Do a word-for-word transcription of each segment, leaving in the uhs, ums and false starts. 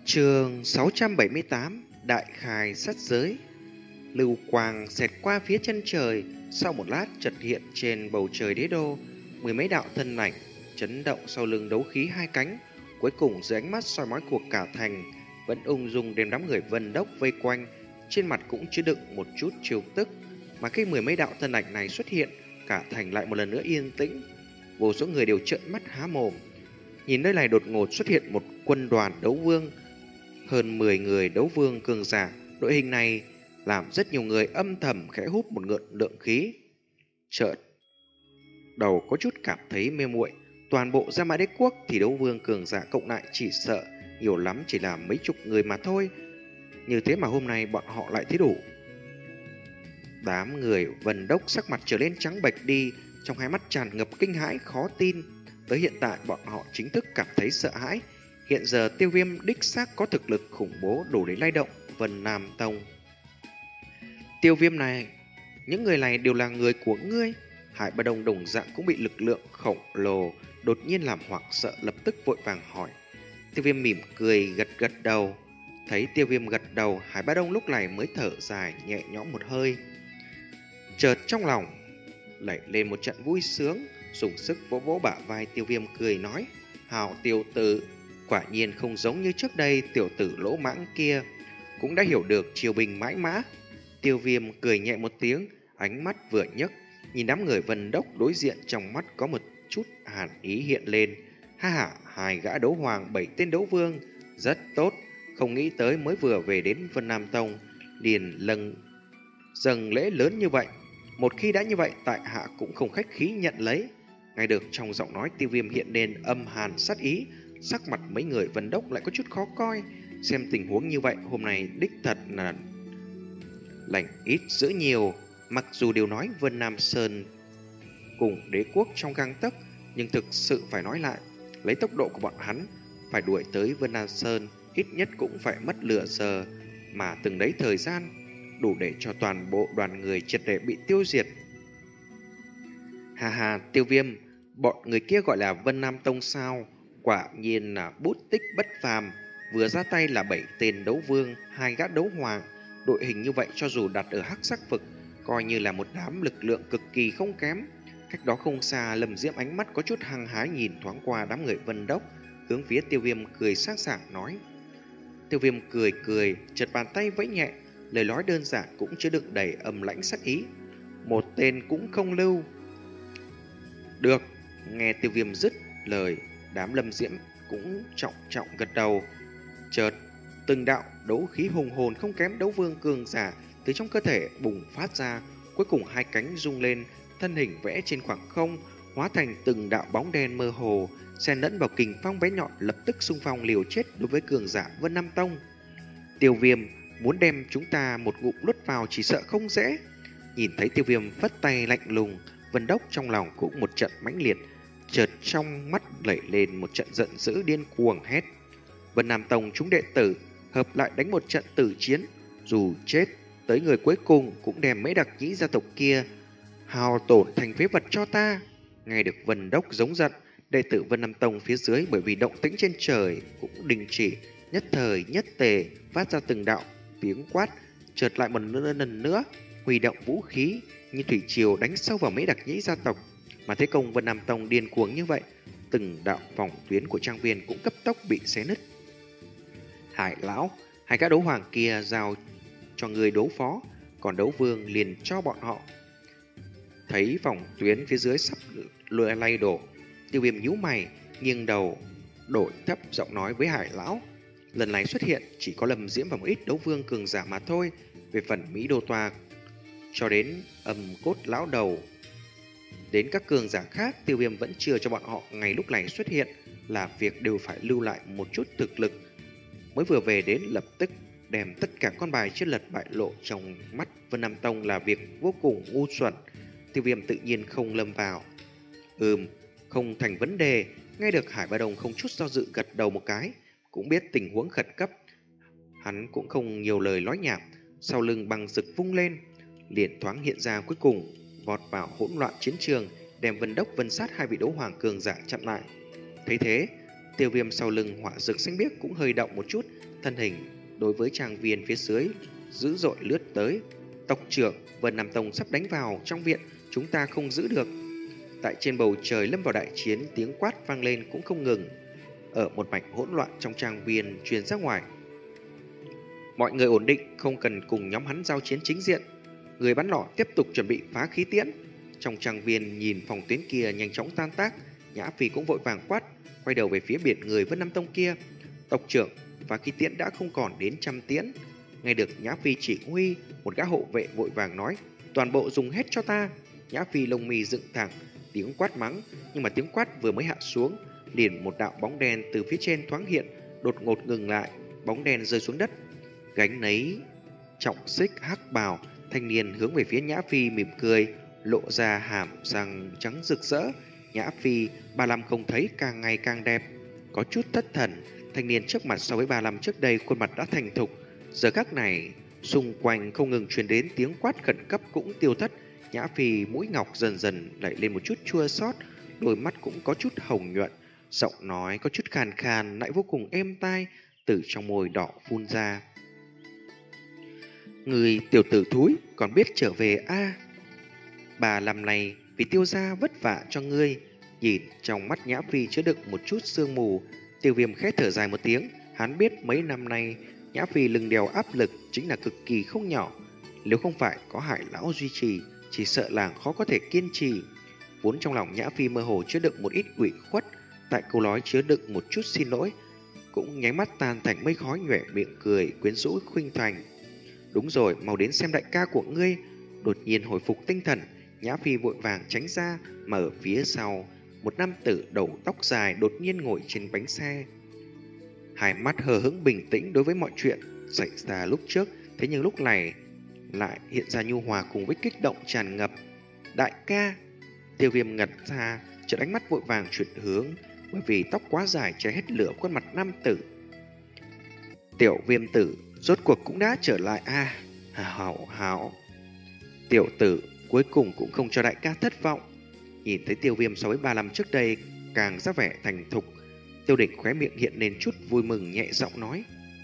Chương sáu trăm bảy mươi tám Đại khai sát giới. Lưu quang xẹt qua phía chân trời, sau một lát chợt hiện trên bầu trời đế đô, mười mấy đạo thân ảnh chấn động sau lưng đấu khí hai cánh, cuối cùng dưới ánh mắt soi mói của cả thành, vẫn ung dung đem đám người Vân Đốc vây quanh, trên mặt cũng chứa đựng một chút trêu tức. Mà khi mười mấy đạo thân ảnh này xuất hiện, cả thành lại một lần nữa yên tĩnh, vô số người đều trợn mắt há mồm. Nhìn nơi này đột ngột xuất hiện một quân đoàn đấu vương, hơn mười người đấu vương cường giả. Đội hình này làm rất nhiều người âm thầm khẽ hút một ngụm lượng khí. Chợt đầu có chút cảm thấy mê muội. Toàn bộ Gia Mã Đế quốc thì đấu vương cường giả cộng lại chỉ sợ nhiều lắm chỉ là mấy chục người mà thôi. Như thế mà hôm nay bọn họ lại thấy đủ. Đám người Vân Đốc sắc mặt trở lên trắng bệch đi, trong hai mắt tràn ngập kinh hãi khó tin. Tới hiện tại bọn họ chính thức cảm thấy sợ hãi. Hiện giờ Tiêu Viêm đích xác có thực lực khủng bố đủ để lay động Vân Nam Tông. Tiêu Viêm này, những người này đều là người của ngươi. Hải Ba Đông đồng dạng cũng bị lực lượng khổng lồ đột nhiên làm hoảng sợ, lập tức vội vàng hỏi. Tiêu Viêm mỉm cười gật gật đầu. Thấy Tiêu Viêm gật đầu, Hải Ba Đông lúc này mới thở dài nhẹ nhõm một hơi. Chợt trong lòng lẩy lên một trận vui sướng, dùng sức vỗ vỗ bả vai Tiêu Viêm cười nói: Hảo tiểu tử, quả nhiên không giống như trước đây tiểu tử lỗ mãng kia, cũng đã hiểu được triều bình mãi mã. Tiêu Viêm cười nhẹ một tiếng, ánh mắt vừa nhấc, nhìn đám người Vân Đốc đối diện, trong mắt có một chút hàn ý hiện lên. Ha ha, hai gã đấu hoàng, bảy tên đấu vương, rất tốt. Không nghĩ tới mới vừa về đến Vân Nam Tông liền lần dâng lễ lớn như vậy. Một khi đã như vậy, tại hạ cũng không khách khí nhận lấy. Ngay được trong giọng nói Tiêu Viêm hiện lên âm hàn sát ý. Sắc mặt mấy người Vân Đốc lại có chút khó coi. Xem tình huống như vậy, hôm nay đích thật là lành ít dữ nhiều. Mặc dù đều nói Vân Nam Sơn cùng đế quốc trong gang tấc, nhưng thực sự phải nói lại, lấy tốc độ của bọn hắn, phải đuổi tới Vân Nam Sơn ít nhất cũng phải mất nửa giờ. Mà từng đấy thời gian đủ để cho toàn bộ đoàn người triệt để bị tiêu diệt. Hà hà, Tiêu Viêm, bọn người kia gọi là Vân Nam Tông sao? Quả nhiên là bút tích bất phàm. Vừa ra tay là bảy tên đấu vương, hai gã đấu hoàng. Đội hình như vậy cho dù đặt ở hắc sắc vực, coi như là một đám lực lượng cực kỳ không kém. Cách đó không xa, Lâm Diễm ánh mắt có chút hăng hái nhìn thoáng qua đám người Vân Đốc, hướng phía Tiêu Viêm cười sáng sảng nói. Tiêu Viêm cười cười, chợt bàn tay vẫy nhẹ, lời nói đơn giản cũng chứa đựng đầy âm lãnh sắc ý. Một tên cũng không lưu. Được. Nghe Tiêu Viêm dứt lời, đám Lâm Diễm cũng trọng trọng gật đầu. Chợt từng đạo đấu khí hùng hồn không kém đấu vương cường giả từ trong cơ thể bùng phát ra, cuối cùng hai cánh rung lên, thân hình vẽ trên khoảng không, hóa thành từng đạo bóng đen mơ hồ, xen lẫn vào kình phong bé nhọn, lập tức xung phong liều chết đối với cường giả Vân Nam Tông. Tiêu Viêm muốn đem chúng ta một ngụm nuốt vào chỉ sợ không dễ. Nhìn thấy Tiêu Viêm phất tay lạnh lùng, Vân Đốc trong lòng cũng một trận mãnh liệt, chợt trong mắt lẩy lên một trận giận dữ điên cuồng hét. Vân Nam Tông chúng đệ tử hợp lại đánh một trận tử chiến, dù chết tới người cuối cùng cũng đem mấy đặc nhĩ gia tộc kia hao tổn thành phế vật cho ta. Nghe được Vân Đốc giống giận, đệ tử Vân Nam Tông phía dưới bởi vì động tĩnh trên trời cũng đình chỉ, nhất thời nhất tề phát ra từng đạo tiếng quát, chợt lại một lần nữa huy động vũ khí như thủy triều đánh sâu vào mấy đặc nhĩ gia tộc. Mà thế công Vân Nam Tông điên cuồng như vậy, từng đạo phòng tuyến của trang viên cũng cấp tốc bị xé nứt. Hải lão, hai gã đấu hoàng kia giao cho người đấu phó, còn đấu vương liền cho bọn họ. Thấy phòng tuyến phía dưới sắp lừa lay đổ, Tiêu Viêm nhíu mày, nghiêng đầu đổi thấp giọng nói với Hải lão. Lần này xuất hiện chỉ có Lâm Diễm và một ít đấu vương cường giả mà thôi. Về phần Mỹ Đô Toa cho đến âm cốt lão đầu, đến các cường giả khác, Tiêu Viêm vẫn chưa cho bọn họ ngày lúc này xuất hiện, là việc đều phải lưu lại một chút thực lực. Mới vừa về đến lập tức đem tất cả con bài chưa lật bại lộ trong mắt Vân Nam Tông là việc vô cùng ngu xuẩn. Tiêu Viêm tự nhiên không lâm vào. Ừm, không thành vấn đề. Nghe được Hải Ba Đông không chút do dự gật đầu một cái, cũng biết tình huống khẩn cấp. Hắn cũng không nhiều lời nói nhảm, sau lưng băng rực vung lên, liền thoáng hiện ra, cuối cùng vọt vào hỗn loạn chiến trường, đem Vân Đốc Vân Sát hai vị đấu hoàng cường giả chặn lại. Thấy thế, Tiêu Viêm sau lưng hỏa dược xanh biếc cũng hơi động một chút, thân hình đối với trang viên phía dưới dữ dội lướt tới. Tộc trưởng, Vân Nam Tông sắp đánh vào trong viện, chúng ta không giữ được. Tại trên bầu trời lâm vào đại chiến, tiếng quát vang lên cũng không ngừng. Ở một mảnh hỗn loạn trong trang viên truyền ra ngoài. Mọi người ổn định, không cần cùng nhóm hắn giao chiến chính diện. Người bắn nỏ tiếp tục chuẩn bị phá khí tiễn. Trong trang viên nhìn phòng tuyến kia nhanh chóng tan tác, Nhã Phi cũng vội vàng quát, quay đầu về phía biển người Vân Nam Tông kia. Tộc trưởng, phá khí tiễn đã không còn đến trăm tiễn. Nghe được Nhã Phi chỉ huy, một gã hộ vệ vội vàng nói, toàn bộ dùng hết cho ta. Nhã Phi lông mì dựng thẳng, tiếng quát mắng, nhưng mà tiếng quát vừa mới hạ xuống, liền một đạo bóng đen từ phía trên thoáng hiện, đột ngột ngừng lại, bóng đen rơi xuống đất. Gánh nấy trọng xích hắc bào, thanh niên hướng về phía Nhã Phi mỉm cười, lộ ra hàm răng trắng rực rỡ. Nhã Phi, ba năm không thấy càng ngày càng đẹp. Có chút thất thần, thanh niên trước mặt so với ba năm trước đây khuôn mặt đã thành thục. Giờ khắc này, xung quanh không ngừng truyền đến tiếng quát khẩn cấp cũng tiêu thất. Nhã Phi mũi ngọc dần dần đẩy lên một chút chua xót, đôi mắt cũng có chút hồng nhuận, giọng nói có chút khàn khàn lại vô cùng êm tai, từ trong môi đỏ phun ra. Người tiểu tử thúi còn biết trở về a à? Bà làm này vì Tiêu gia vất vả cho ngươi. Nhìn trong mắt Nhã Phi chứa đựng một chút sương mù, Tiêu Viêm khẽ thở dài một tiếng. Hắn biết mấy năm nay Nhã Phi lưng đèo áp lực chính là cực kỳ không nhỏ. Nếu không phải có Hải lão duy trì, chỉ sợ làng khó có thể kiên trì. Vốn trong lòng Nhã Phi mơ hồ chứa đựng một ít ủy khuất, tại câu nói chứa đựng một chút xin lỗi, cũng nháy mắt tan thành mây khói, nhoẻn miệng cười quyến rũ khuynh thành. Đúng rồi, mau đến xem đại ca của ngươi. Đột nhiên hồi phục tinh thần, Nhã Phi vội vàng tránh ra, mà ở phía sau, một nam tử đầu tóc dài đột nhiên ngồi trên bánh xe. Hai mắt hờ hững bình tĩnh đối với mọi chuyện xảy ra lúc trước, thế nhưng lúc này lại hiện ra nhu hòa cùng với kích động tràn ngập. Đại ca! Tiêu Viêm ngẩn ra, chợt ánh mắt vội vàng chuyển hướng, bởi vì tóc quá dài che hết lửa khuôn mặt nam tử. Tiểu Viêm tử rốt cuộc cũng đã trở lại a à, hảo hảo. Tiểu tử cuối cùng cũng không cho đại ca thất vọng. Nhìn thấy Tiêu Viêm so với ba năm trước đây càng ra vẻ thành thục, Tiêu Đỉnh khóe miệng hiện lên chút vui mừng, nhẹ giọng nói.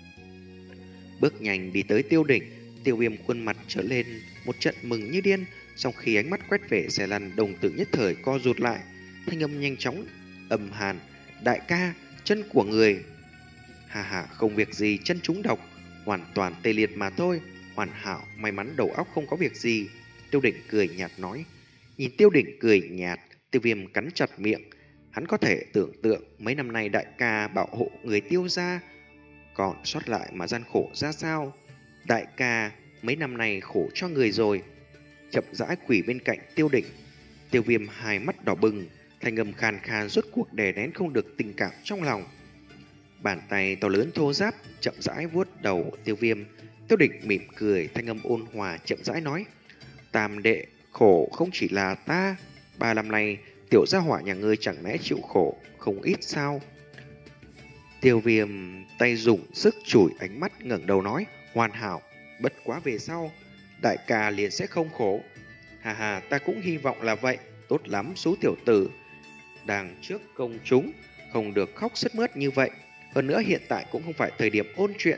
Bước nhanh đi tới Tiêu Đỉnh, Tiêu Viêm khuôn mặt trở lên một trận mừng như điên. Sau khi ánh mắt quét về xe lăn, đồng tử nhất thời co rụt lại, thanh âm nhanh chóng âm hàn. Đại ca, chân của người. Hà hà, không việc gì, chân trúng độc, hoàn toàn tê liệt mà thôi. Hoàn hảo, may mắn đầu óc không có việc gì. Tiêu Đỉnh cười nhạt nói. Nhìn Tiêu Đỉnh cười nhạt, Tiêu Viêm cắn chặt miệng. Hắn có thể tưởng tượng mấy năm nay đại ca bảo hộ người Tiêu gia còn sót lại mà gian khổ ra sao. Đại ca mấy năm nay khổ cho người rồi. Chậm rãi quỳ bên cạnh Tiêu Đỉnh. Tiêu Viêm hai mắt đỏ bừng, thanh âm khàn khàn rốt cuộc đè nén không được tình cảm trong lòng. Bàn tay to lớn thô ráp chậm rãi vuốt đầu Tiêu Viêm. Tiêu Đỉnh mỉm cười, thanh âm ôn hòa chậm rãi nói. Tam đệ, khổ không chỉ là ta. Ba năm nay tiểu gia hỏa nhà ngươi chẳng lẽ chịu khổ không ít sao? Tiêu Viêm tay dùng sức chùi ánh mắt, ngẩng đầu nói. Hoàn hảo, bất quá về sau đại ca liền sẽ không khổ. Hà hà, ta cũng hy vọng là vậy. Tốt lắm, số tiểu tử đằng trước công chúng không được khóc sướt mướt như vậy. Hơn nữa hiện tại cũng không phải thời điểm ôn chuyện.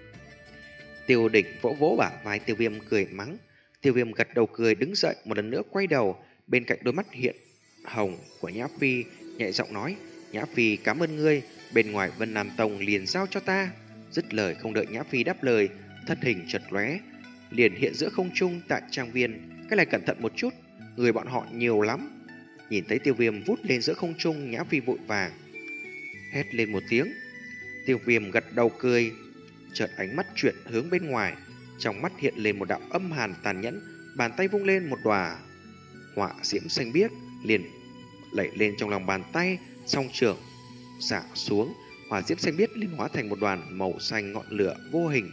Tiêu Đỉnh vỗ vỗ bả vai Tiêu Viêm cười mắng. Tiêu Viêm gật đầu cười đứng dậy, một lần nữa quay đầu. Bên cạnh đôi mắt hiện hồng của Nhã Phi nhẹ giọng nói. Nhã Phi cảm ơn ngươi, bên ngoài Vân Nam Tông liền giao cho ta. Dứt lời không đợi Nhã Phi đáp lời, thân hình chật lóe liền hiện giữa không trung tại trang viên. Cái này cẩn thận một chút, người bọn họ nhiều lắm. Nhìn thấy Tiêu Viêm vút lên giữa không trung, Nhã Phi vội vàng hét lên một tiếng. Tiêu Viêm gật đầu cười, chợt ánh mắt chuyển hướng bên ngoài, trong mắt hiện lên một đạo âm hàn tàn nhẫn, bàn tay vung lên một đóa hỏa diễm xanh biếc liền lẩy lên trong lòng bàn tay, song trường xả xuống, hỏa diễm xanh biếc liền hóa thành một đoàn màu xanh ngọn lửa vô hình.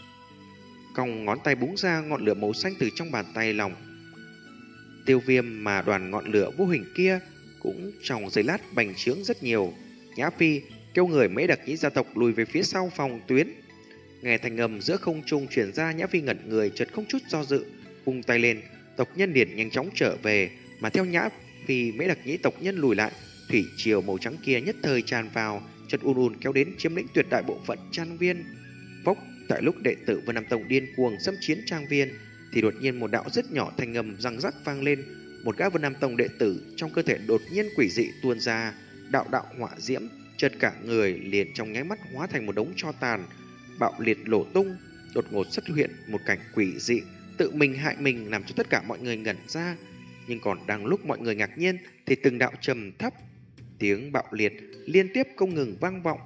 Cong ngón tay búng ra, ngọn lửa màu xanh từ trong bàn tay lòng Tiêu Viêm mà đoàn ngọn lửa vô hình kia cũng trong giây lát bành trướng rất nhiều. Nhã Phi kêu người Mễ Đặc Nhĩ gia tộc lùi về phía sau phòng tuyến. Nghe thanh âm giữa không trung truyền ra, Nhã Phi ngẩn người, chợt không chút do dự vung tay lên, tộc nhân liền nhanh chóng trở về, mà theo Nhã Phi Mễ Đặc Nhĩ tộc nhân lùi lại, thủy triều màu trắng kia nhất thời tràn vào, chợt ùn ùn kéo đến chiếm lĩnh tuyệt đại bộ phận trang viên. Phốc, tại lúc đệ tử Vân Nam Tông điên cuồng xâm chiến trang viên thì đột nhiên một đạo rất nhỏ thanh âm răng rắc vang lên. Một gã Vân Nam Tông đệ tử trong cơ thể đột nhiên quỷ dị tuôn ra đạo đạo hỏa diễm, chợt cả người liền trong nháy mắt hóa thành một đống tro tàn, bạo liệt nổ tung. Đột ngột xuất hiện một cảnh quỷ dị, tự mình hại mình, làm cho tất cả mọi người ngẩn ra. Nhưng còn đang lúc mọi người ngạc nhiên thì từng đạo trầm thấp tiếng bạo liệt liên tiếp không ngừng vang vọng.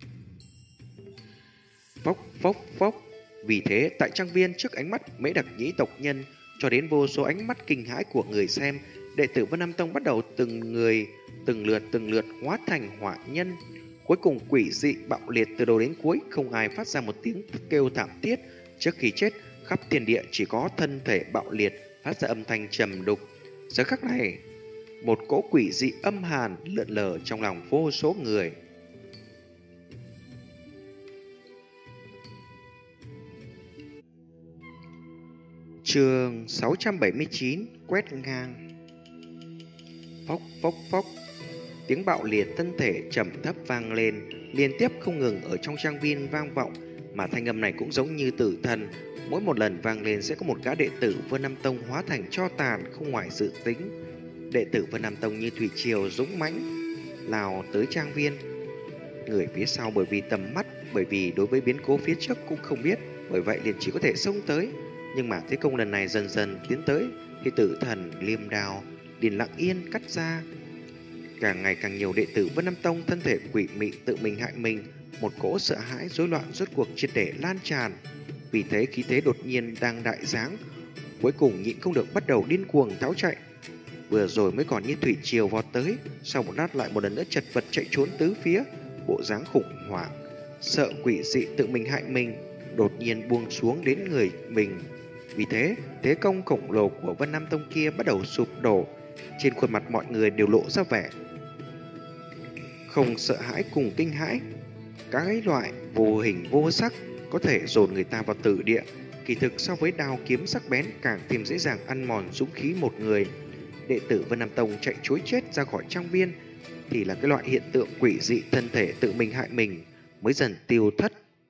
Phốc phốc phốc. Vì thế tại trang viên, trước ánh mắt mấy đặc nhĩ tộc nhân cho đến vô số ánh mắt kinh hãi của người xem, đệ tử Vân Nam Tông bắt đầu từng người từng lượt từng lượt hóa thành hỏa nhân. Cuối cùng quỷ dị bạo liệt từ đầu đến cuối, không ai phát ra một tiếng kêu thảm thiết. Trước khi chết, khắp thiên địa chỉ có thân thể bạo liệt phát ra âm thanh trầm đục. Giờ khắc này, một cỗ quỷ dị âm hàn lượn lờ trong lòng vô số người. Chương sáu trăm bảy mươi chín, quét ngang. Phốc phốc phốc. Tiếng bạo liệt thân thể trầm thấp vang lên, liên tiếp không ngừng ở trong trang viên vang vọng, mà thanh âm này cũng giống như tử thần, mỗi một lần vang lên sẽ có một gã đệ tử Vân Nam Tông hóa thành tro tàn, không ngoài dự tính. Đệ tử Vân Nam Tông như thủy triều dũng mãnh lao tới trang viên. Người phía sau bởi vì tầm mắt, bởi vì đối với biến cố phía trước cũng không biết, bởi vậy liền chỉ có thể xông tới. Nhưng mà thế công lần này dần dần tiến tới thì tử thần liêm đao liền lặng yên cắt ra. Càng ngày càng nhiều đệ tử Vân Nam Tông thân thể quỷ mị tự mình hại mình, một cỗ sợ hãi rối loạn rốt cuộc triệt để lan tràn. Vì thế khí thế đột nhiên đang đại giáng, cuối cùng nhịn không được bắt đầu điên cuồng tháo chạy. Vừa rồi mới còn như thủy triều vọt tới, sau một lát lại một lần nữa chật vật chạy trốn tứ phía, bộ dáng khủng hoảng, sợ quỷ dị tự mình hại mình đột nhiên buông xuống đến người mình. Vì thế, thế công khổng lồ của Vân Nam Tông kia bắt đầu sụp đổ. Trên khuôn mặt mọi người đều lộ ra vẻ không sợ hãi cùng kinh hãi. Cái loại vô hình vô sắc có thể dồn người ta vào tử địa, kỳ thực so với đao kiếm sắc bén càng thêm dễ dàng ăn mòn dũng khí một người. Đệ tử Vân Nam Tông chạy trối chết ra khỏi trang viên thì là cái loại hiện tượng quỷ dị thân thể tự mình hại mình mới dần tiêu thất.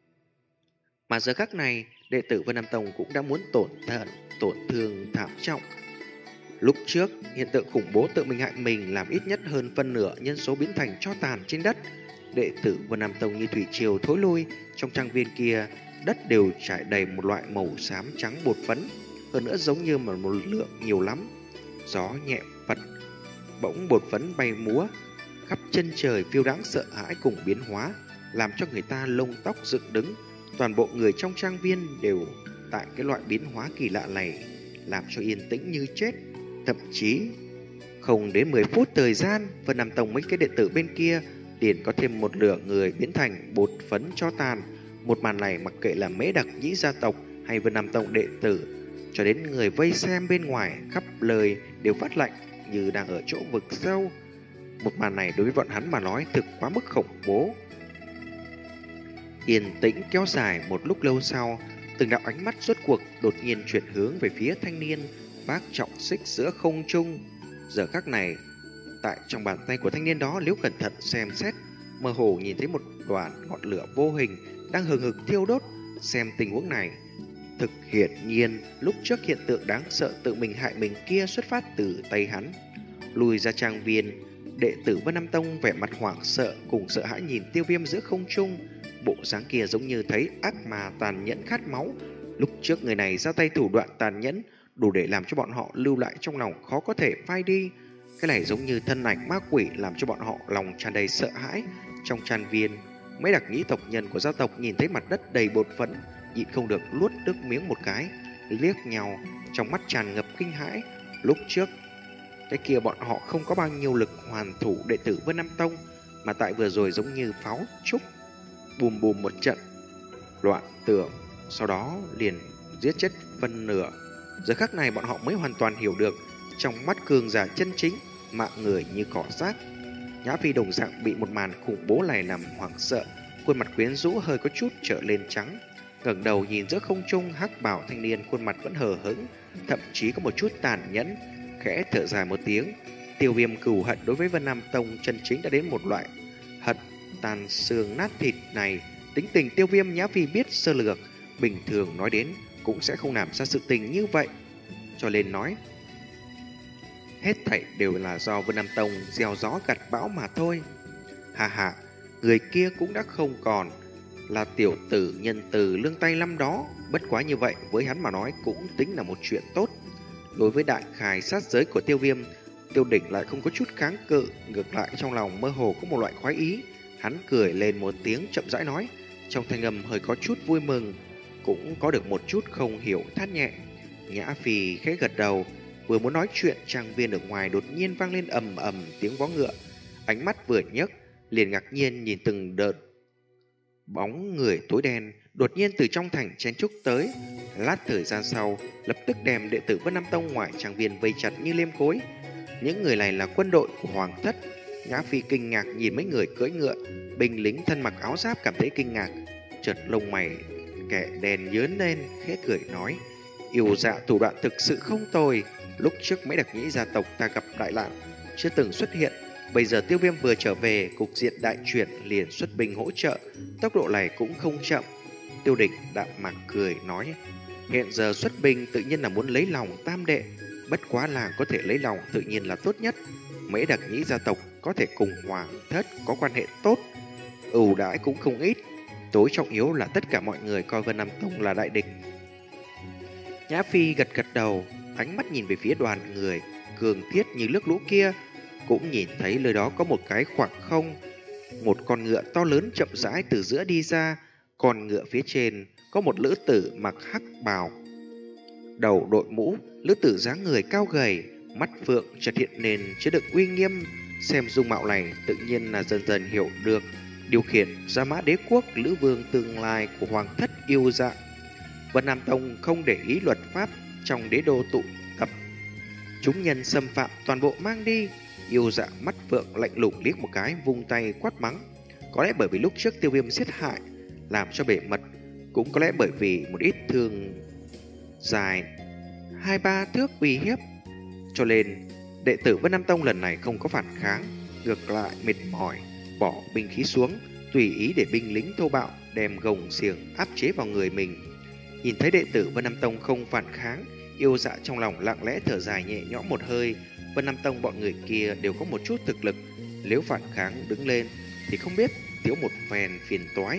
Mà giờ khắc này, đệ tử Vân Nam Tông cũng đã muốn tổn thận, tổn thương thảm trọng. Lúc trước, hiện tượng khủng bố tự mình hại mình làm ít nhất hơn phân nửa nhân số biến thành tro tàn trên đất. Đệ tử Vân Nam Tông như thủy triều thối lui, trong trang viên kia, đất đều trải đầy một loại màu xám trắng bột phấn, hơn nữa giống như mà một lượng nhiều lắm. Gió nhẹ phật, bỗng bột phấn bay múa, khắp chân trời phiêu đáng sợ hãi cùng biến hóa, làm cho người ta lông tóc dựng đứng. Toàn bộ người trong trang viên đều tại cái loại biến hóa kỳ lạ này, làm cho yên tĩnh như chết. Thậm chí không đến mười phút thời gian, Vân Nam Tông mấy cái đệ tử bên kia liền có thêm một lửa người biến thành bột phấn cho tàn. Một màn này mặc kệ là Mễ Đặc Nhĩ gia tộc hay Vân Nam Tông đệ tử, cho đến người vây xem bên ngoài khắp lời đều phát lạnh như đang ở chỗ vực sâu. Một màn này đối với bọn hắn mà nói thực quá mức khủng bố. Yên tĩnh kéo dài một lúc lâu sau, từng đạo ánh mắt rốt cuộc đột nhiên chuyển hướng về phía thanh niên vác trọng xích giữa không trung. Giờ khắc này, tại trong bàn tay của thanh niên đó, nếu cẩn thận xem xét, mơ hồ nhìn thấy một đoàn ngọn lửa vô hình đang hừng hực thiêu đốt. Xem tình huống này, thực hiển nhiên lúc trước hiện tượng đáng sợ tự mình hại mình kia xuất phát từ tay hắn. Lùi ra trang viên, đệ tử Vân Nam Tông vẻ mặt hoảng sợ cùng sợ hãi nhìn Tiêu Viêm giữa không trung. Bộ dáng kia giống như thấy ác mà tàn nhẫn khát máu. Lúc trước người này ra tay thủ đoạn tàn nhẫn đủ để làm cho bọn họ lưu lại trong lòng khó có thể phai đi. Cái này giống như thân ảnh ma quỷ, làm cho bọn họ lòng tràn đầy sợ hãi. Trong trang viên, mấy đặc nhĩ tộc nhân của gia tộc nhìn thấy mặt đất đầy bột phấn, nhịn không được nuốt nước miếng một cái, liếc nhau, trong mắt tràn ngập kinh hãi. Lúc trước, cái kia bọn họ không có bao nhiêu lực hoàn thủ đệ tử Vân Nam Tông, mà tại vừa rồi giống như pháo trúc, bùm bùm một trận loạn tưởng, sau đó liền giết chết phân nửa. Giờ khắc này bọn họ mới hoàn toàn hiểu được, trong mắt cường giả chân chính, mạng người như cỏ rác. Nhã Phi đồng dạng bị một màn khủng bố này làm hoảng sợ, khuôn mặt quyến rũ hơi có chút trở lên trắng, ngẩng đầu nhìn giữa không trung hắc bào thanh niên, khuôn mặt vẫn hờ hững, thậm chí có một chút tàn nhẫn, khẽ thở dài một tiếng. Tiêu Viêm cừu hận đối với Vân Nam Tông chân chính đã đến một loại hận tàn xương nát thịt này. Tính tình Tiêu Viêm Nhã Phi biết sơ lược, bình thường nói đến cũng sẽ không làm ra sự tình như vậy. Cho nên nói, hết thảy đều là do Vân Nam Tông gieo gió gặt bão mà thôi. Hà hà, người kia cũng đã không còn là tiểu tử nhân từ lương tay năm đó. Bất quá như vậy với hắn mà nói cũng tính là một chuyện tốt. Đối với đại khải sát giới của Tiêu Viêm, Tiêu Đỉnh lại không có chút kháng cự, ngược lại trong lòng mơ hồ có một loại khoái ý. Hắn cười lên một tiếng chậm rãi nói, trong thanh âm hơi có chút vui mừng, cũng có được một chút không hiểu thắt nhẹ. Nhã Phi khẽ gật đầu, vừa muốn nói chuyện, trang viên ở ngoài đột nhiên vang lên ầm ầm tiếng vó ngựa. Ánh mắt vừa nhấc, liền ngạc nhiên nhìn từng đợt bóng người tối đen đột nhiên từ trong thành chen trúc tới. Lát thời gian sau, lập tức đem đệ tử Vân Nam Tông ngoài trang viên vây chặt như liêm cối. Những người này là quân đội của Hoàng Thất. Nhã Phi kinh ngạc nhìn mấy người cưỡi ngựa, binh lính thân mặc áo giáp cảm thấy kinh ngạc, chợt lông mày kẻ đèn nhớn lên, khẽ cười nói: yêu dạ thủ đoạn thực sự không tồi. Lúc trước mấy đặc nhĩ gia tộc ta gặp đại nạn chưa từng xuất hiện, bây giờ Tiêu Viêm vừa trở về, cục diện đại chuyển, liền xuất binh hỗ trợ, tốc độ này cũng không chậm. Tiêu Địch đạm mạc cười nói: hiện giờ xuất binh tự nhiên là muốn lấy lòng tam đệ, bất quá là có thể lấy lòng tự nhiên là tốt nhất. Mấy đặc nhĩ gia tộc có thể cùng Hoàng Thất có quan hệ tốt, ưu đãi cũng không ít. Tối trọng yếu là tất cả mọi người coi Vân Nam Tông là đại địch. Nhã Phi gật gật đầu, ánh mắt nhìn về phía đoàn người cường thiết như nước lũ kia, cũng nhìn thấy nơi đó có một cái khoảng không. Một con ngựa to lớn chậm rãi từ giữa đi ra, con ngựa phía trên có một lữ tử mặc hắc bào, đầu đội mũ. Lữ tử dáng người cao gầy, mắt phượng chợt hiện lên chứa đựng uy nghiêm. Xem dung mạo này tự nhiên là dần dần hiểu được điều khiển Gia Mã Đế quốc lữ vương tương lai của Hoàng Thất yêu dạ. Vân Nam Tông không để ý luật pháp trong đế đô tụ tập, chúng nhân xâm phạm toàn bộ mang đi. Yêu dạ mắt phượng lạnh lùng liếc một cái, vung tay quát mắng. Có lẽ bởi vì lúc trước Tiêu Viêm giết hại làm cho bể mật, cũng có lẽ bởi vì một ít thương dài hai ba thước uy hiếp, cho nên đệ tử Vân Nam Tông lần này không có phản kháng, ngược lại mệt mỏi bỏ binh khí xuống, tùy ý để binh lính thô bạo đem gồng xiềng áp chế vào người mình. Nhìn thấy đệ tử Vân Nam Tông không phản kháng, yêu dạ trong lòng lặng lẽ thở dài nhẹ nhõm một hơi. Vân Nam Tông bọn người kia đều có một chút thực lực, nếu phản kháng đứng lên thì không biết thiếu một phen phiền toái.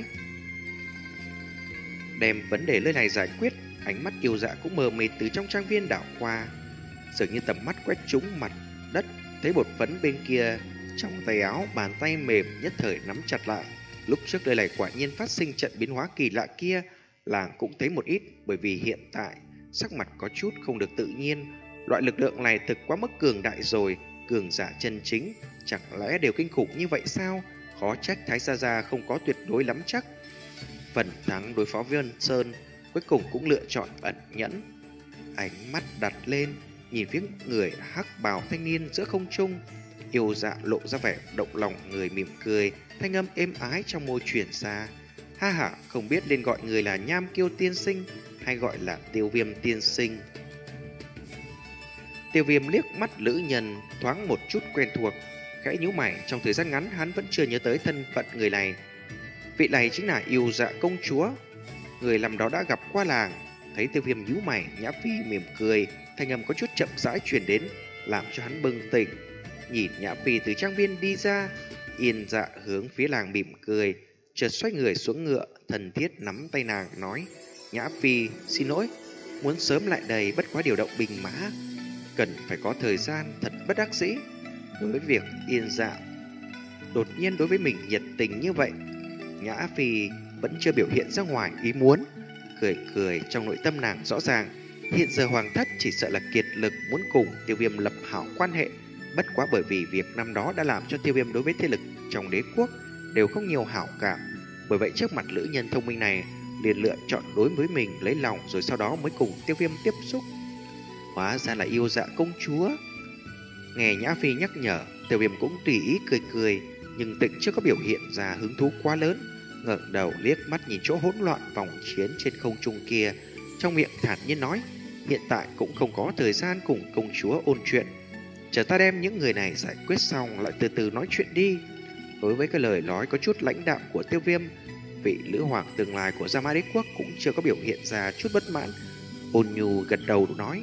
Đem vấn đề nơi này giải quyết, ánh mắt yêu dạ cũng mờ mịt từ trong trang viên đảo qua, dường như tầm mắt quét trúng mặt đất, thấy bột phấn bên kia trong tay áo, bàn tay mềm nhất thời nắm chặt lại. Lúc trước đây này quả nhiên phát sinh trận biến hóa kỳ lạ kia, làng cũng thấy một ít, bởi vì hiện tại sắc mặt có chút không được tự nhiên. Loại lực lượng này thực quá mức cường đại rồi, cường giả chân chính chẳng lẽ đều kinh khủng như vậy sao? Khó trách Thái Gia Gia không có tuyệt đối lắm chắc. Phần thắng đối phó với Vân Sơn, cuối cùng cũng lựa chọn ẩn nhẫn. Ánh mắt đặt lên, nhìn phía người hắc bào thanh niên giữa không trung, yêu dạ lộ ra vẻ động lòng người, mỉm cười, thanh âm êm ái trong môi truyền xa. Ha ha, không biết nên gọi người là Nham Kiêu tiên sinh hay gọi là Tiêu Viêm tiên sinh. Tiêu Viêm liếc mắt lữ nhân thoáng một chút quen thuộc, khẽ nhíu mày. Trong thời gian ngắn hắn vẫn chưa nhớ tới thân phận người này. Vị này chính là yêu dạ công chúa, người làm đó đã gặp qua làng. Thấy Tiêu Viêm nhíu mày, Nhã Phi mỉm cười, thanh âm có chút chậm rãi truyền đến, làm cho hắn bừng tỉnh. Nhìn Nhã Phi từ trang viên đi ra, yên dạ hướng phía làng mỉm cười, chợt xoay người xuống ngựa, thân thiết nắm tay nàng nói: Nhã Phi, xin lỗi, muốn sớm lại đây, bất quá điều động binh mã cần phải có thời gian, thật bất đắc dĩ. Đối với việc yên dạ đột nhiên đối với mình nhiệt tình như vậy, Nhã Phi vẫn chưa biểu hiện ra ngoài ý muốn, cười cười trong nội tâm nàng rõ ràng. Hiện giờ Hoàng Thất chỉ sợ là kiệt lực muốn cùng Tiêu Viêm lập hảo quan hệ, bất quá bởi vì việc năm đó đã làm cho Tiêu Viêm đối với thế lực trong đế quốc đều không nhiều hảo cảm, bởi vậy trước mặt lữ nhân thông minh này liền lựa chọn đối với mình lấy lòng, rồi sau đó mới cùng Tiêu Viêm tiếp xúc. Hóa ra là yêu dạ công chúa. Nghe Nhã Phi nhắc nhở, Tiêu Viêm cũng tùy ý cười cười, nhưng tịnh chưa có biểu hiện ra hứng thú quá lớn, ngẩng đầu liếc mắt nhìn chỗ hỗn loạn vòng chiến trên không trung kia, trong miệng thản nhiên nói: hiện tại cũng không có thời gian cùng công chúa ôn chuyện, chờ ta đem những người này giải quyết xong lại từ từ nói chuyện đi. Đối với cái lời nói có chút lãnh đạm của Tiêu Viêm, vị Lữ Hoàng tương lai của Gia Mã Đế Quốc cũng chưa có biểu hiện ra chút bất mãn. Ôn nhu gật đầu nói.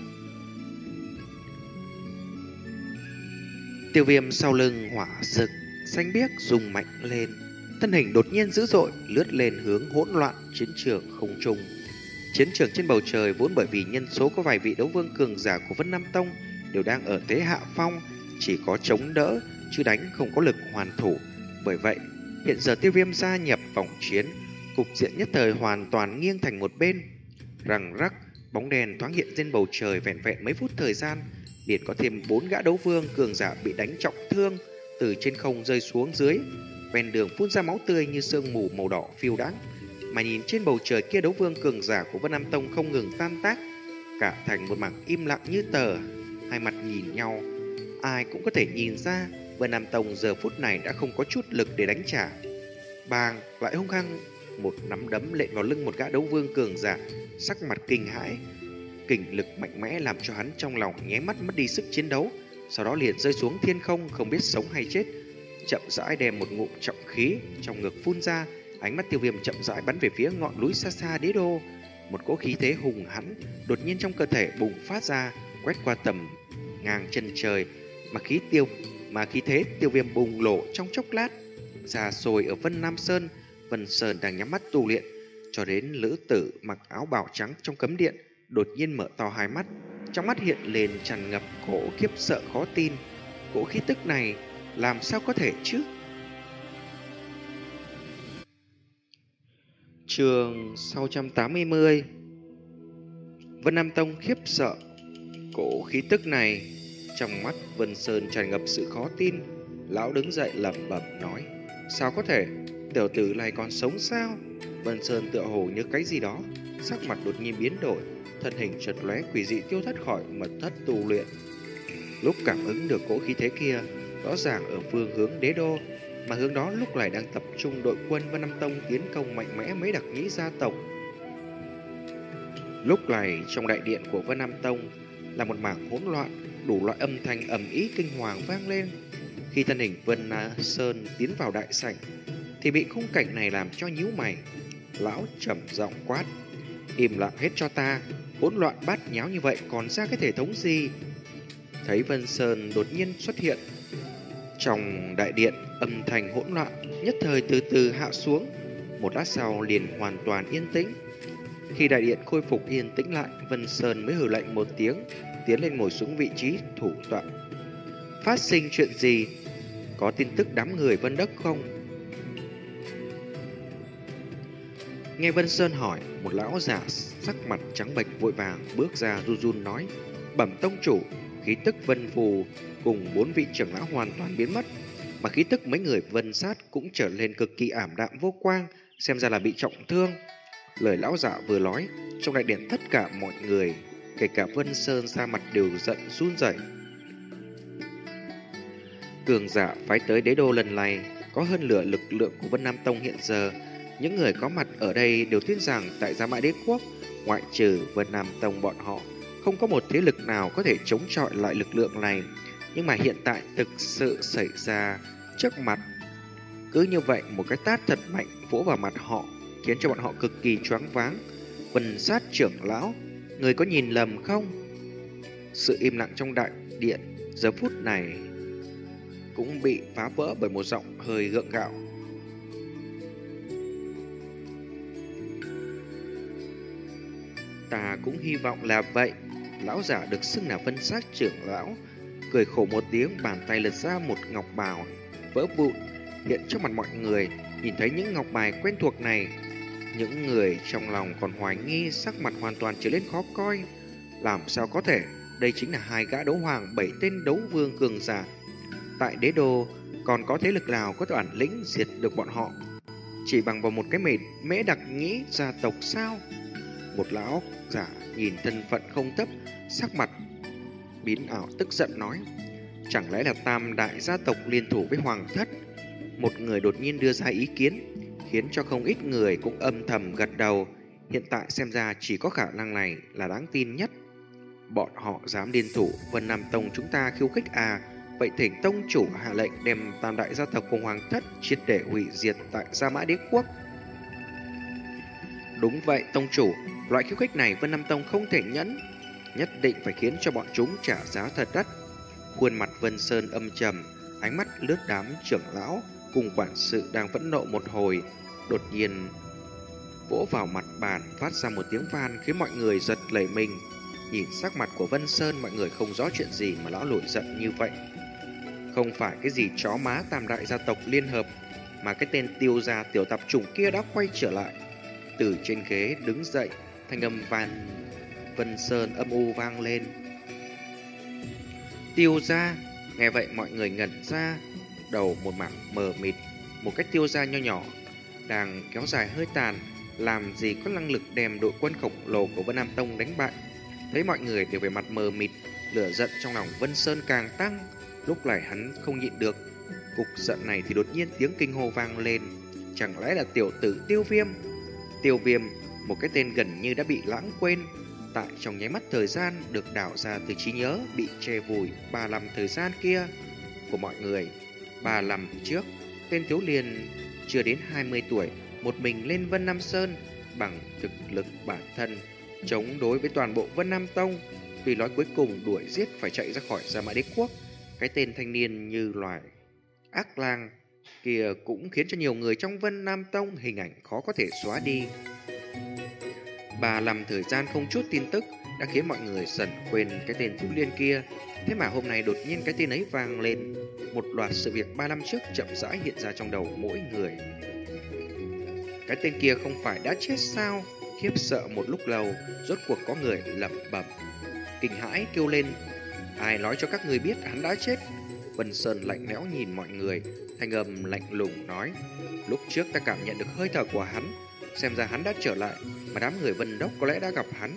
Tiêu Viêm sau lưng hỏa rực xanh biếc rung mạnh lên, thân hình đột nhiên dữ dội lướt lên hướng hỗn loạn chiến trường không trung. Chiến trường trên bầu trời vốn bởi vì nhân số có vài vị đấu vương cường giả của Vân Nam Tông đều đang ở thế hạ phong, chỉ có chống đỡ chứ đánh không có lực hoàn thủ. Bởi vậy, hiện giờ Tiêu Viêm gia nhập vòng chiến, cục diện nhất thời hoàn toàn nghiêng thành một bên. Răng rắc, bóng đèn thoáng hiện trên bầu trời, vẹn vẹn mấy phút thời gian, liền có thêm bốn gã đấu vương cường giả bị đánh trọng thương, từ trên không rơi xuống dưới, ven đường phun ra máu tươi như sương mù màu đỏ phiêu đãng. Mà nhìn trên bầu trời kia, đấu vương cường giả của Vân Nam Tông không ngừng tan tác, cả thành một mảng im lặng như tờ. Hai mặt nhìn nhau, ai cũng có thể nhìn ra Vân Nam Tông giờ phút này đã không có chút lực để đánh trả. Bàng lại hung hăng một nắm đấm lện vào lưng một gã đấu vương cường giả, sắc mặt kinh hãi. Kình lực mạnh mẽ làm cho hắn trong lòng nháy mắt mất đi sức chiến đấu, sau đó liền rơi xuống thiên không không biết sống hay chết. Chậm rãi đem một ngụm trọng khí trong ngực phun ra, ánh mắt Tiêu Viêm chậm rãi bắn về phía ngọn núi xa xa Đế Đô. Một cỗ khí thế hùng hãn đột nhiên trong cơ thể bùng phát ra, quét qua tầm ngang chân trời, mà khí tiêu mà khí thế Tiêu Viêm bùng lộ trong chốc lát. Xa xôi ở Vân Nam Sơn, Vân Sơn đang nhắm mắt tu luyện, cho đến lữ tử mặc áo bào trắng trong cấm điện đột nhiên mở to hai mắt, trong mắt hiện lên tràn ngập cỗ khiếp sợ khó tin. Cỗ khí tức này làm sao có thể chứ? Chương sáu trăm tám mươi. Vân Nam Tông khiếp sợ. Cỗ khí tức này, trong mắt Vân Sơn tràn ngập sự khó tin. Lão đứng dậy lẩm bẩm nói: sao có thể? Tiểu tử này còn sống sao? Vân Sơn tựa hồ nhớ cái gì đó, sắc mặt đột nhiên biến đổi, thân hình chợt lóe quỷ dị tiêu thất khỏi mật thất tu luyện. Lúc cảm ứng được cỗ khí thế kia, rõ ràng ở phương hướng Đế Đô, mà hướng đó lúc này đang tập trung đội quân Vân Nam Tông tiến công mạnh mẽ mấy đặc nhĩ gia tộc. Lúc này trong đại điện của Vân Nam Tông là một mảng hỗn loạn, đủ loại âm thanh ầm ĩ kinh hoàng vang lên. Khi thân hình Vân Na Sơn tiến vào đại sảnh, thì bị khung cảnh này làm cho nhíu mày. Lão trầm giọng quát: im lặng hết cho ta, hỗn loạn bát nháo như vậy còn ra cái thể thống gì? Thấy Vân Sơn đột nhiên xuất hiện trong đại điện, âm thanh hỗn loạn nhất thời từ từ hạ xuống, một lát sau liền hoàn toàn yên tĩnh. Khi đại điện khôi phục yên tĩnh lại, Vân Sơn mới hừ lạnh một tiếng, tiến lên ngồi xuống vị trí thủ tọa. Phát sinh chuyện gì? Có tin tức đám người Vân Đất không? Nghe Vân Sơn hỏi, một lão giả sắc mặt trắng bệch vội vàng bước ra run run nói: bẩm tông chủ, khí tức Vân Phù cùng bốn vị trưởng lão hoàn toàn biến mất, mà khí tức mấy người Vân Sát cũng trở lên cực kỳ ảm đạm vô quang, xem ra là bị trọng thương. Lời lão giả vừa nói, trong đại điện tất cả mọi người, kể cả Vân Sơn ra mặt đều giận run rẩy. Cường giả phái tới Đế Đô lần này có hơn nửa lực lượng của Vân Nam Tông hiện giờ. Những người có mặt ở đây đều tin rằng tại Gia Mã Đế Quốc, ngoại trừ Vân Nam Tông bọn họ, không có một thế lực nào có thể chống chọi lại lực lượng này. Nhưng mà hiện tại thực sự xảy ra trước mặt. Cứ như vậy một cái tát thật mạnh vỗ vào mặt họ, khiến cho bọn họ cực kỳ choáng váng. Vân Sát trưởng lão, người có nhìn lầm không? Sự im lặng trong đại điện giờ phút này cũng bị phá vỡ bởi một giọng hơi gượng gạo. Ta cũng hy vọng là vậy. Lão giả được xưng là Vân Sát trưởng lão cười khổ một tiếng, bàn tay lật ra một ngọc bào vỡ vụn hiện trước mặt mọi người. Nhìn thấy những ngọc bài quen thuộc này, những người trong lòng còn hoài nghi sắc mặt hoàn toàn trở lên khó coi. Làm sao có thể? Đây chính là hai gã đấu hoàng, bảy tên đấu vương cường giả. Tại Đế Đô còn có thế lực nào có bản lĩnh diệt được bọn họ chỉ bằng vào một cái mệt mễ đặc nhĩ gia tộc sao? Một lão giả nhìn thân phận không thấp, sắc mặt biến ảo tức giận nói: chẳng lẽ là tam đại gia tộc liên thủ với hoàng thất? Một người đột nhiên đưa ra ý kiến, khiến cho không ít người cũng âm thầm gật đầu. Hiện tại xem ra chỉ có khả năng này là đáng tin nhất. Bọn họ dám liên thủ Vân Nam Tông chúng ta khiêu khích à? Vậy thỉnh tông chủ hạ lệnh đem tam đại gia tộc cùng hoàng thất triệt để hủy diệt tại Gia Mã Đế quốc. Đúng vậy tông chủ, loại khiêu khích này Vân Nam Tông không thể nhẫn, nhất định phải khiến cho bọn chúng trả giá thật đắt. Khuôn mặt Vân Sơn âm trầm, ánh mắt lướt đám trưởng lão cùng quản sự đang phẫn nộ một hồi, đột nhiên vỗ vào mặt bàn phát ra một tiếng van khiến mọi người giật lẩy mình. Nhìn sắc mặt của Vân Sơn, mọi người không rõ chuyện gì mà lão nổi giận như vậy. Không phải cái gì chó má tam đại gia tộc liên hợp, mà cái tên Tiêu gia tiểu tạp chủng kia đã quay trở lại. Từ trên ghế đứng dậy, thanh âm van Vân Sơn âm u vang lên. Tiêu gia. Nghe vậy mọi người ngẩn ra, đầu một mảng mờ mịt. Một cái tiêu gia nho nhỏ đang kéo dài hơi tàn, làm gì có năng lực đem đội quân khổng lồ của Vân Nam Tông đánh bại. Thấy mọi người đều về mặt mờ mịt, lửa giận trong lòng Vân Sơn càng tăng. Lúc này hắn không nhịn được cục giận này thì đột nhiên tiếng kinh hô vang lên. Chẳng lẽ là tiểu tử Tiêu Viêm? Tiêu Viêm, một cái tên gần như đã bị lãng quên, tại trong nháy mắt thời gian được đào ra từ trí nhớ, bị che vùi ba năm thời gian kia của mọi người. Ba năm trước, tên thiếu niên chưa đến hai mươi tuổi, một mình lên Vân Nam Sơn bằng thực lực bản thân chống đối với toàn bộ Vân Nam Tông. Tuy nói cuối cùng đuổi giết phải chạy ra khỏi Gia Mã Đế quốc, cái tên thanh niên như loài ác lang kia cũng khiến cho nhiều người trong Vân Nam Tông hình ảnh khó có thể xóa đi. Ba năm thời gian không chút tin tức đã khiến mọi người dần quên cái tên thiếu niên kia. Thế mà hôm nay đột nhiên cái tên ấy vang lên. Một loạt sự việc ba năm trước chậm rãi hiện ra trong đầu mỗi người. Cái tên kia không phải đã chết sao? Khiếp sợ một lúc lâu, rốt cuộc có người lẩm bẩm, kinh hãi kêu lên: ai nói cho các người biết hắn đã chết? Vân Sơn lạnh lẽo nhìn mọi người, thanh âm lạnh lùng nói: lúc trước ta cảm nhận được hơi thở của hắn, xem ra hắn đã trở lại, mà đám người Vân Đốc có lẽ đã gặp hắn.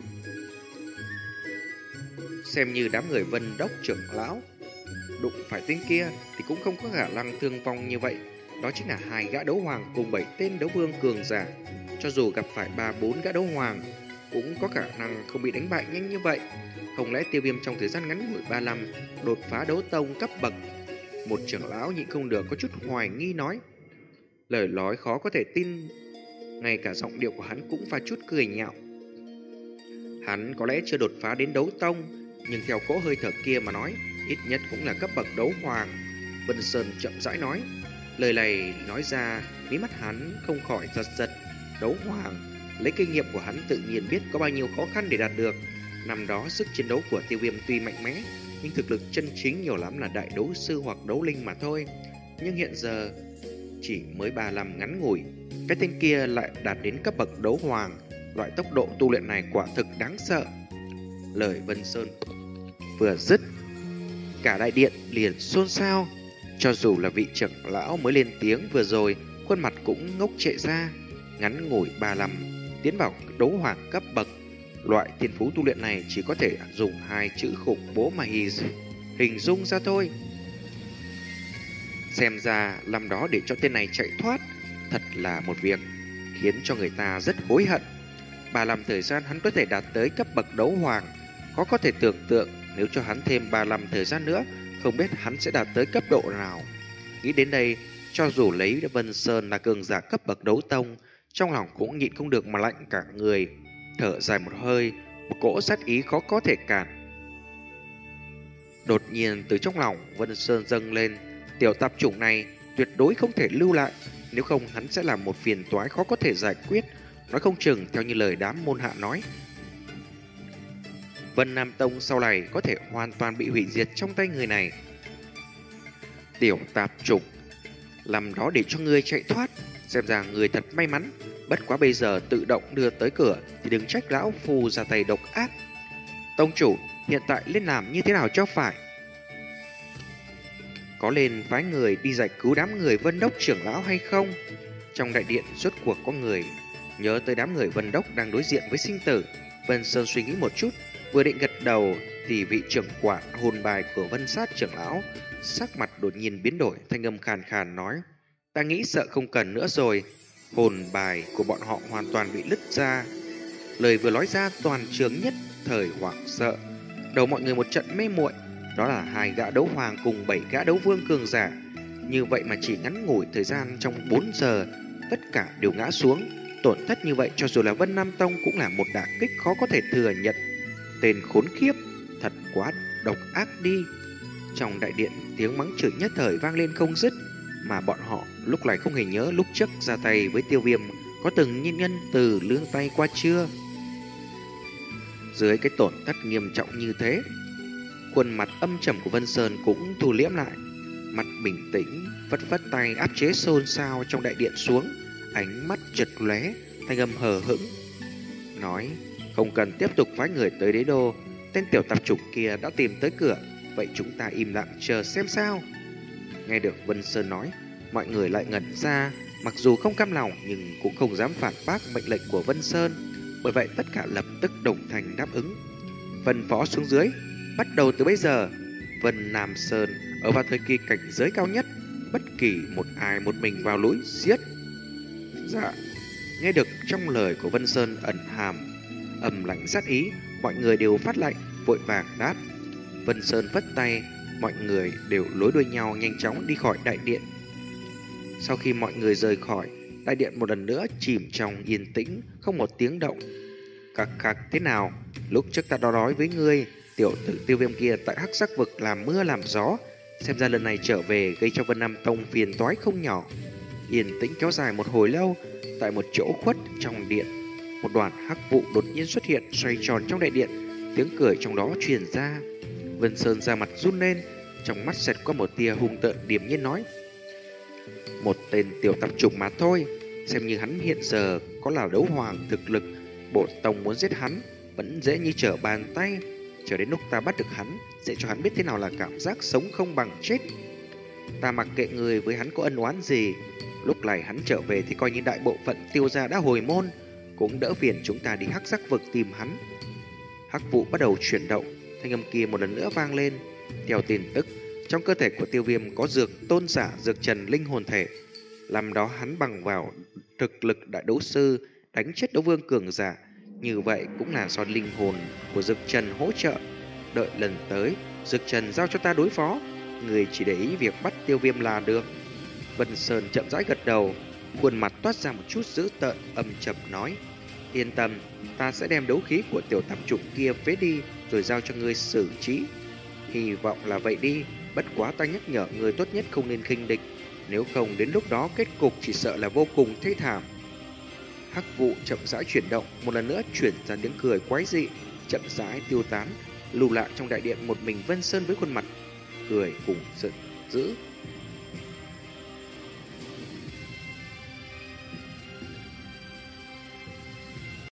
Xem như đám người Vân Đốc trưởng lão đụng phải tên kia thì cũng không có khả năng thương vong như vậy. Đó chính là hai gã đấu hoàng cùng bảy tên đấu vương cường giả. Cho dù gặp phải ba bốn gã đấu hoàng cũng có khả năng không bị đánh bại nhanh như vậy. Không lẽ Tiêu Viêm trong thời gian ngắn ngủi ba năm đột phá đấu tông cấp bậc? Một trưởng lão nhịn không được có chút hoài nghi nói. Lời nói khó có thể tin, ngay cả giọng điệu của hắn cũng pha chút cười nhạo. Hắn có lẽ chưa đột phá đến đấu tông, nhưng theo cỗ hơi thở kia mà nói, ít nhất cũng là cấp bậc đấu hoàng. Vân Sơn chậm rãi nói. Lời này nói ra, mí mắt hắn không khỏi giật giật. Đấu hoàng, lấy kinh nghiệm của hắn tự nhiên biết có bao nhiêu khó khăn để đạt được. Năm đó sức chiến đấu của Tiêu Viêm tuy mạnh mẽ, nhưng thực lực chân chính nhiều lắm là đại đấu sư hoặc đấu linh mà thôi. Nhưng hiện giờ chỉ mới ba năm ngắn ngủi, cái tên kia lại đạt đến cấp bậc đấu hoàng. Loại tốc độ tu luyện này quả thực đáng sợ. Lời Vân Sơn vừa dứt, cả đại điện liền xôn xao. Cho dù là vị trưởng lão mới lên tiếng vừa rồi, khuôn mặt cũng ngốc trệ ra. Ngắn ngủi ba năm tiến vào đấu hoàng cấp bậc, loại thiên phú tu luyện này chỉ có thể dùng hai chữ khủng bố mà hình dung ra thôi. Xem ra năm đó để cho tên này chạy thoát thật là một việc khiến cho người ta rất hối hận. Ba năm thời gian hắn có thể đạt tới cấp bậc đấu hoàng, khó có thể tưởng tượng nếu cho hắn thêm ba năm thời gian nữa, không biết hắn sẽ đạt tới cấp độ nào. Nghĩ đến đây, cho dù lấy Vân Sơn là cường giả cấp bậc đấu tông, trong lòng cũng nhịn không được mà lạnh cả người. Thở dài một hơi, một cỗ sát ý khó có thể cản. Đột nhiên từ trong lòng Vân Sơn dâng lên, tiểu tạp chủng này tuyệt đối không thể lưu lại, nếu không hắn sẽ là một phiền toái khó có thể giải quyết. Nói không chừng theo như lời đám môn hạ nói, Vân Nam Tông sau này có thể hoàn toàn bị hủy diệt trong tay người này. Tiểu tạp chủng, làm đó để cho ngươi chạy thoát, xem ra người thật may mắn. Bất quá bây giờ tự động đưa tới cửa thì đừng trách lão phù ra tay độc ác. Tông chủ, hiện tại nên làm như thế nào cho phải? Có lên phái người đi giải cứu đám người Vân Đốc trưởng lão hay không? Trong đại điện rốt cuộc có người nhớ tới đám người Vân Đốc đang đối diện với sinh tử. Vân Sơn suy nghĩ một chút, vừa định gật đầu thì vị trưởng quản hồn bài của Vân Sát trưởng lão sắc mặt đột nhiên biến đổi, thanh âm khàn khàn nói: ta nghĩ sợ không cần nữa rồi. Hồn bài của bọn họ hoàn toàn bị lứt ra. Lời vừa nói ra toàn trường nhất thời hoảng sợ, đầu mọi người một trận mê muội. đó là hai gã đấu hoàng cùng bảy gã đấu vương cường giả. Như vậy mà chỉ ngắn ngủi thời gian trong bốn giờ, tất cả đều ngã xuống. Tổn thất như vậy cho dù là Vân Nam Tông cũng là một đả kích khó có thể thừa nhận. Tên khốn khiếp, thật quá độc ác đi. Trong đại điện, tiếng mắng chửi nhất thời vang lên không dứt, mà bọn họ lúc này không hề nhớ lúc trước ra tay với Tiêu Viêm có từng nhân nhân từ lương tay qua chưa. Dưới cái tổn thất nghiêm trọng như thế, khuôn mặt âm trầm của Vân Sơn cũng thu liễm lại, mặt bình tĩnh, vất vất tay áp chế xôn xao trong đại điện xuống, ánh mắt chật lóe, thanh âm hờ hững nói: không cần tiếp tục phái người tới đế đô, tên tiểu tạp chủng kia đã tìm tới cửa, vậy chúng ta im lặng chờ xem sao. Nghe được Vân Sơn nói, mọi người lại ngẩn ra, mặc dù không cam lòng nhưng cũng không dám phản bác mệnh lệnh của Vân Sơn, bởi vậy tất cả lập tức đồng thanh đáp ứng. Phân phó xuống dưới, bắt đầu từ bây giờ, Vân Nam Sơn ở vào thời kỳ cảnh giới cao nhất, bất kỳ một ai một mình vào núi giết. Dạ. Nghe được trong lời của Vân Sơn ẩn hàm ầm lạnh sát ý, mọi người đều phát lạnh, vội vàng đáp. Vân Sơn vất tay, mọi người đều nối đuôi nhau nhanh chóng đi khỏi đại điện. Sau khi mọi người rời khỏi, đại điện một lần nữa chìm trong yên tĩnh, không một tiếng động. Cặc cặc, thế nào? Lúc trước ta đã nói với ngươi, tiểu tử Tiêu Viêm kia tại Hắc Sắc Vực làm mưa làm gió, xem ra lần này trở về gây cho Vân Nam Tông phiền toái không nhỏ. Yên tĩnh kéo dài một hồi lâu, tại một chỗ khuất trong điện, một đoàn hắc vụ đột nhiên xuất hiện xoay tròn trong đại điện, tiếng cười trong đó truyền ra. Vân Sơn ra mặt run lên, trong mắt xẹt qua một tia hung tợn, điềm nhiên nói: một tên tiểu tạp chủng mà thôi, xem như hắn hiện giờ có là đấu hoàng thực lực, bộ tông muốn giết hắn vẫn dễ như trở bàn tay. Chờ đến lúc ta bắt được hắn, sẽ cho hắn biết thế nào là cảm giác sống không bằng chết. Ta mặc kệ người với hắn có ân oán gì, lúc này hắn trở về thì coi như đại bộ phận Tiêu gia đã hồi môn, cũng đỡ phiền chúng ta đi Hắc Sắc Vực tìm hắn. Hắc vụ bắt đầu chuyển động, thanh âm kia một lần nữa vang lên. Theo tin tức, trong cơ thể của Tiêu Viêm có dược tôn giả dược trần linh hồn thể. Làm đó hắn bằng vào thực lực đại đấu sư đánh chết đấu vương cường giả, như vậy cũng là do linh hồn của dược trần hỗ trợ. Đợi lần tới, dược trần giao cho ta đối phó, người chỉ để ý việc bắt Tiêu Viêm là được. Vân Sơn chậm rãi gật đầu, khuôn mặt toát ra một chút dữ tợn, âm trầm nói: yên tâm, ta sẽ đem đấu khí của tiểu tạp chủng kia phế đi rồi giao cho ngươi xử trí. Hy vọng là vậy đi, bất quá ta nhắc nhở người tốt nhất không nên khinh địch, nếu không đến lúc đó kết cục chỉ sợ là vô cùng thê thảm. Hắc vụ chậm rãi chuyển động, một lần nữa chuyển ra tiếng cười quái dị, chậm rãi tiêu tán, lưu lại trong đại điện một mình Vân Sơn với khuôn mặt cười cùng giận dữ.